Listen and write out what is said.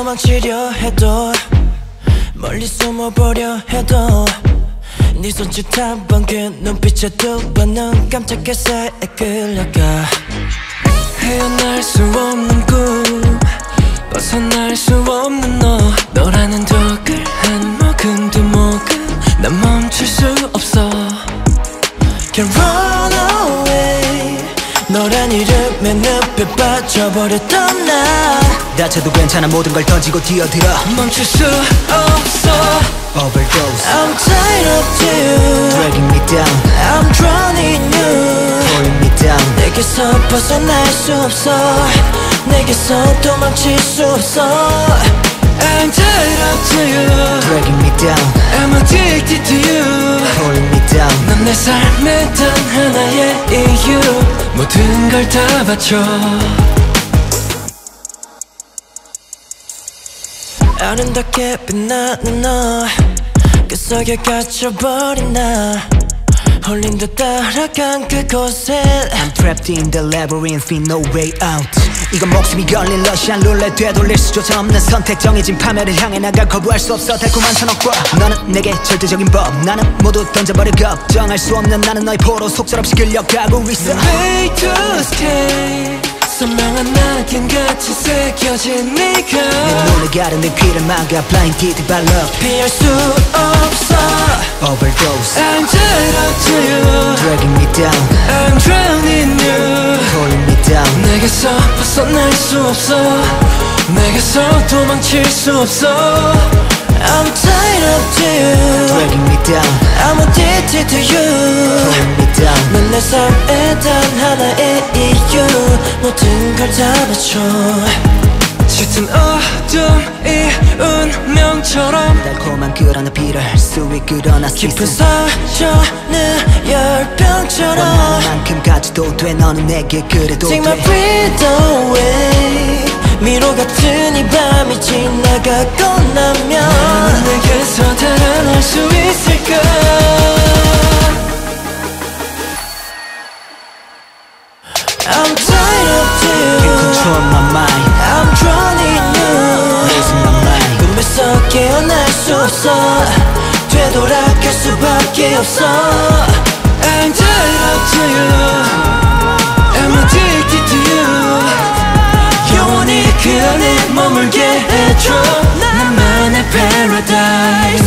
도망치려 해도 멀리 숨어보려 해도 네 손짓 한 번 그 눈빛에 두 번 눈 깜짝 햇살에 끌려가 헤어날 수 없는 꿈 벗어날 수 없는 너라는 독을 한 모금 두 모금 난 멈출 수 없어 Can't run away 너란 이름에 늪에 빠져버렸던 나 다쳐도 괜찮아 모든 걸 던지고 뛰어들어 멈출 수 없어 Overdose I'm tied up to you Dragging me down I'm drowning you Pulling me down 내게서 벗어날 수 없어 내게서 도망칠 수 없어 I'm tied up to you Dragging me down I'm addicted to you Pulling me down 넌 내 삶의 단 하나의 이유 모든 걸 다 바쳐 아름답게 빛나는 너 그 속에 갇혀버린 나 홀린 듯 따라간 그곳에 I'm trapped in the labyrinth with no way out 이건 목숨이 걸린 러시안 룰렛 되돌릴 수조차 없는 선택 정해진 파멸을 향해 나가 거부할 수 없어 달콤한 선언과 너는 내게 절대적인 법 나는 모두 던져버릴 걱정할 수 없는 나는 너의 포로 속절없이 끌려가고 있어 The way to escape 선명한 낙인같이 새겨진 네가 내 눈을 가른 내 귀를 막아 blinded by love 피할 수 없어 Overdose I'm tied up to you Dragging me down I'm drowning you Pulling me down 내게서 벗어날 수 없어 내게서 도망칠 수 없어 I'm tied up to you Dragging me down I'm addicted to you Pulling me down 넌 내 삶의 단 하나의 이유 모든 걸 다 바쳐 짙은 어둠이 운명처럼 달콤한 그런 비를 수위 끌어나 깊은 사전은 열병처럼 원하는 만큼 가져도 돼 너는 내게 그래도 Take my 돼 breath away 미로 같은 이 밤이 지나가고 나면 나는 내게서 달아날 수 있을까 I'm tied up to you Can't control my mind I'm drowning you Losing my mind 꿈에서 깨어날 수 없어 되돌아갈 수밖에 없어 I'm tied up to you I'm addicted to you 영원히 그 안에 머물게 해줘 나만의 paradise